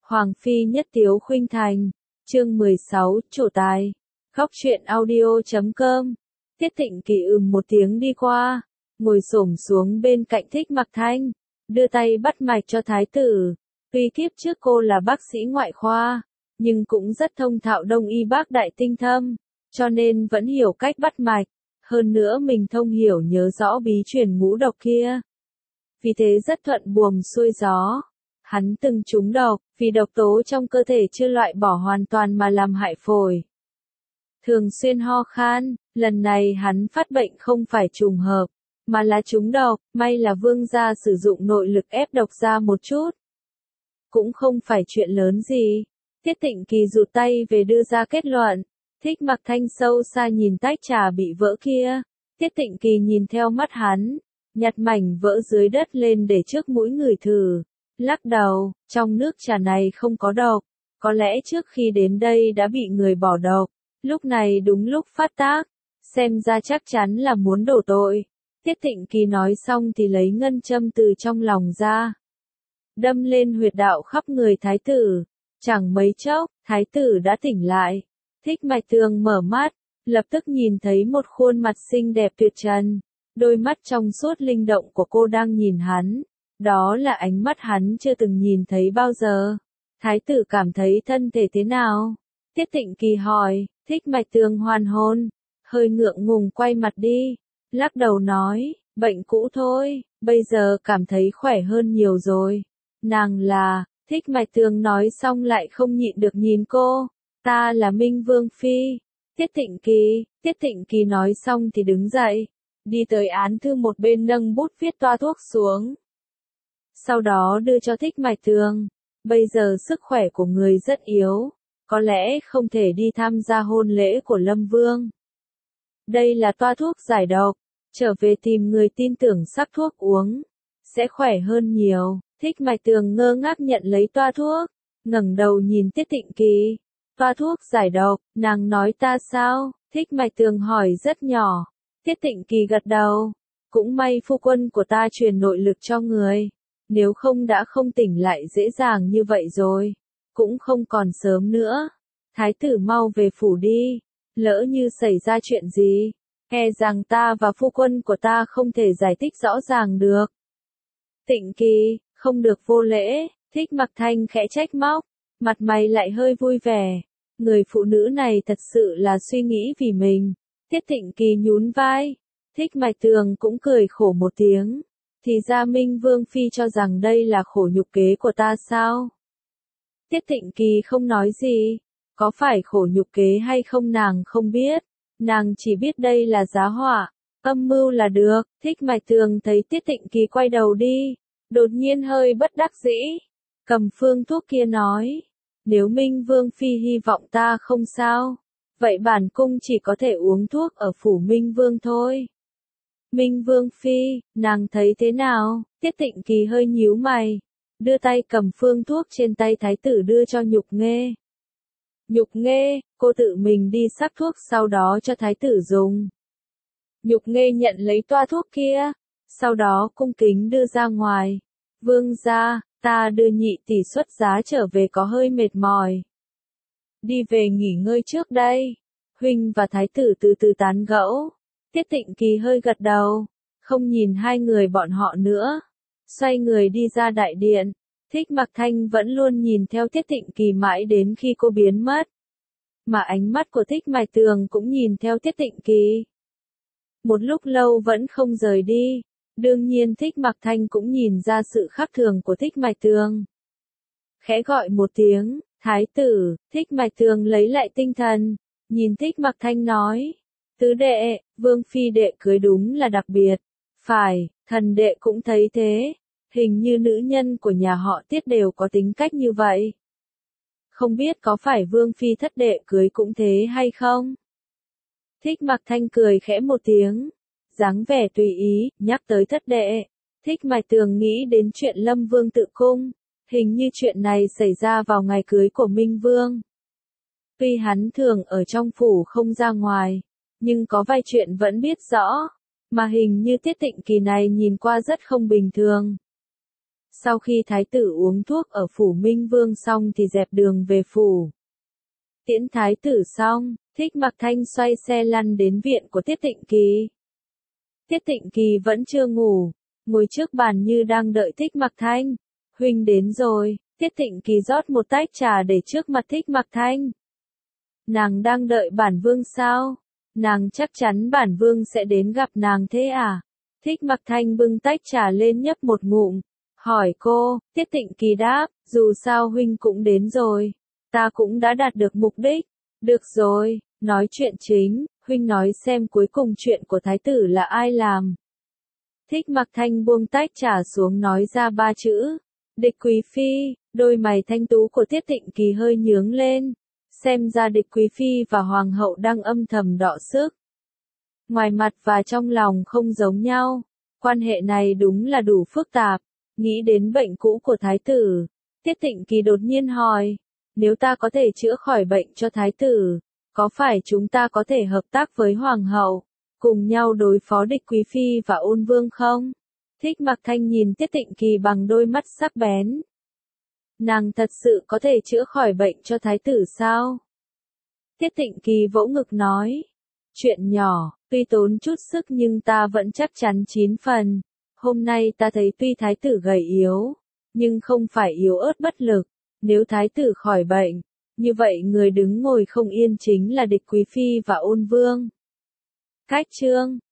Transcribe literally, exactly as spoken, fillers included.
Hoàng phi nhất tiếu khuynh thành, chương mười sáu, chủ tài. Góc truyện audio chấm com. Tiết Thịnh Kỳ ừm một tiếng đi qua, ngồi xổm xuống bên cạnh Thích Mặc Thanh, đưa tay bắt mạch cho thái tử. Tuy kiếp trước cô là bác sĩ ngoại khoa, nhưng cũng rất thông thạo đông y bác đại tinh thâm, cho nên vẫn hiểu cách bắt mạch. Hơn nữa mình thông hiểu nhớ rõ bí truyền ngũ độc kia. Vì thế rất thuận buồm xuôi gió. Hắn từng trúng độc, vì độc tố trong cơ thể chưa loại bỏ hoàn toàn mà làm hại phổi. Thường xuyên ho khan, lần này hắn phát bệnh không phải trùng hợp, mà là trúng độc, may là vương gia sử dụng nội lực ép độc ra một chút. Cũng không phải chuyện lớn gì. Tiết Thịnh Kỳ rụt tay về đưa ra kết luận. Thích Mặc Thanh sâu xa nhìn tách trà bị vỡ kia. Tiết Thịnh Kỳ nhìn theo mắt hắn, nhặt mảnh vỡ dưới đất lên để trước mũi người thử. Lắc đầu, trong nước trà này không có độc, có lẽ trước khi đến đây đã bị người bỏ độc, lúc này đúng lúc phát tác, xem ra chắc chắn là muốn đổ tội. Tiết Thịnh Kỳ nói xong thì lấy ngân châm từ trong lòng ra, đâm lên huyệt đạo khắp người thái tử. Chẳng mấy chốc, thái tử đã tỉnh lại. Thích Mạch Tường mở mắt, lập tức nhìn thấy một khuôn mặt xinh đẹp tuyệt trần, đôi mắt trong suốt linh động của cô đang nhìn hắn. Đó là ánh mắt hắn chưa từng nhìn thấy bao giờ. Thái tử cảm thấy thân thể thế nào? Tiết Thịnh Kỳ hỏi. Thích Mạch Tường hoàn hồn, hơi ngượng ngùng quay mặt đi, lắc đầu nói, bệnh cũ thôi, bây giờ cảm thấy khỏe hơn nhiều rồi. Nàng là, Thích Mạch Tường nói xong lại không nhịn được nhìn cô, ta là Minh Vương Phi. Tiết Thịnh Kỳ, Tiết Thịnh Kỳ nói xong thì đứng dậy, đi tới án thư một bên nâng bút viết toa thuốc xuống. Sau đó đưa cho Thích Mạch Tường, bây giờ sức khỏe của người rất yếu, có lẽ không thể đi tham gia hôn lễ của Lâm Vương. Đây là toa thuốc giải độc, trở về tìm người tin tưởng sắc thuốc uống, sẽ khỏe hơn nhiều. Thích Mạch Tường ngơ ngác nhận lấy toa thuốc, ngẩng đầu nhìn Tiết Thịnh Kỳ. Toa thuốc giải độc, nàng nói ta sao? Thích Mạch Tường hỏi rất nhỏ. Tiết Thịnh Kỳ gật đầu, cũng may phu quân của ta truyền nội lực cho người. Nếu không đã không tỉnh lại dễ dàng như vậy rồi, cũng không còn sớm nữa. Thái tử mau về phủ đi, lỡ như xảy ra chuyện gì, e rằng ta và phu quân của ta không thể giải thích rõ ràng được. Thịnh Kỳ, không được vô lễ. Thích Mặc Thanh khẽ trách móc, mặt mày lại hơi vui vẻ. Người phụ nữ này thật sự là suy nghĩ vì mình. Tiết Thịnh Kỳ nhún vai, Thích Mạch Tường cũng cười khổ một tiếng. Thì ra Minh Vương Phi cho rằng đây là khổ nhục kế của ta sao? Tiết Thịnh Kỳ không nói gì, có phải khổ nhục kế hay không nàng không biết, nàng chỉ biết đây là giá họa, âm mưu là được. Thích Mạch Tường thấy Tiết Thịnh Kỳ quay đầu đi, đột nhiên hơi bất đắc dĩ, cầm phương thuốc kia nói, nếu Minh Vương Phi hy vọng ta không sao, vậy bản cung chỉ có thể uống thuốc ở phủ Minh Vương thôi. Minh Vương Phi, nàng thấy thế nào? Tiết Thịnh Kỳ hơi nhíu mày, đưa tay cầm phương thuốc trên tay thái tử đưa cho Nhục Nghê. Nhục Nghê, cô tự mình đi sắc thuốc sau đó cho thái tử dùng. Nhục Nghê nhận lấy toa thuốc kia, sau đó cung kính đưa ra ngoài. Vương gia, ta đưa nhị tỷ xuất giá trở về có hơi mệt mỏi. Đi về nghỉ ngơi trước đây. Huynh và thái tử từ từ tán gẫu. Tiết Thịnh Kỳ hơi gật đầu, không nhìn hai người bọn họ nữa, xoay người đi ra đại điện. Thích Mặc Thanh vẫn luôn nhìn theo Tiết Thịnh Kỳ mãi đến khi cô biến mất. Mà ánh mắt của Thích Mạch Tường cũng nhìn theo Tiết Thịnh Kỳ. Một lúc lâu vẫn không rời đi, đương nhiên Thích Mặc Thanh cũng nhìn ra sự khác thường của Thích Mạch Tường. Khẽ gọi một tiếng, thái tử. Thích Mạch Tường lấy lại tinh thần, nhìn Thích Mặc Thanh nói. Tứ đệ, Vương Phi đệ cưới đúng là đặc biệt. Phải, thần đệ cũng thấy thế. Hình như nữ nhân của nhà họ Tiết đều có tính cách như vậy. Không biết có phải Vương Phi thất đệ cưới cũng thế hay không? Thích Mặc Thanh cười khẽ một tiếng, dáng vẻ tùy ý, nhắc tới thất đệ. Thích Mạch Tường nghĩ đến chuyện Lâm Vương tự cung. Hình như chuyện này xảy ra vào ngày cưới của Minh Vương. Tuy hắn thường ở trong phủ không ra ngoài, nhưng có vài chuyện vẫn biết rõ, mà hình như Tiết Thịnh Kỳ này nhìn qua rất không bình thường. Sau khi thái tử uống thuốc ở phủ Minh Vương xong thì dẹp đường về phủ. Tiễn thái tử xong, Thích Mặc Thanh xoay xe lăn đến viện của Tiết Tịnh Kỳ. Tiết Tịnh Kỳ vẫn chưa ngủ, ngồi trước bàn như đang đợi Thích Mặc Thanh. Huynh đến rồi, Tiết Tịnh Kỳ rót một tách trà để trước mặt Thích Mặc Thanh. Nàng đang đợi bản vương sao? Nàng chắc chắn bản vương sẽ đến gặp nàng thế à? Thích Mặc Thanh bưng tách trà lên nhấp một ngụm, hỏi cô. Tiết Tịnh Kỳ đáp, dù sao huynh cũng đến rồi, ta cũng đã đạt được mục đích. Được rồi, nói chuyện chính, huynh nói xem cuối cùng chuyện của thái tử là ai làm. Thích Mặc Thanh buông tách trà xuống nói ra ba chữ, Địch Quý Phi. Đôi mày thanh tú của Tiết Tịnh Kỳ hơi nhướng lên, xem ra Địch Quý Phi và Hoàng hậu đang âm thầm đọ sức. Ngoài mặt và trong lòng không giống nhau, quan hệ này đúng là đủ phức tạp. Nghĩ đến bệnh cũ của thái tử, Tiết Tịnh Kỳ đột nhiên hỏi, nếu ta có thể chữa khỏi bệnh cho thái tử, có phải chúng ta có thể hợp tác với Hoàng hậu, cùng nhau đối phó Địch Quý Phi và Ôn Vương không? Thích Mặc Thanh nhìn Tiết Tịnh Kỳ bằng đôi mắt sắc bén. Nàng thật sự có thể chữa khỏi bệnh cho thái tử sao? Tiết Tịnh Kỳ vỗ ngực nói, chuyện nhỏ, tuy tốn chút sức nhưng ta vẫn chắc chắn chín phần. Hôm nay ta thấy tuy thái tử gầy yếu, nhưng không phải yếu ớt bất lực. Nếu thái tử khỏi bệnh, như vậy người đứng ngồi không yên chính là Địch Quý Phi và Ôn Vương. Cách chương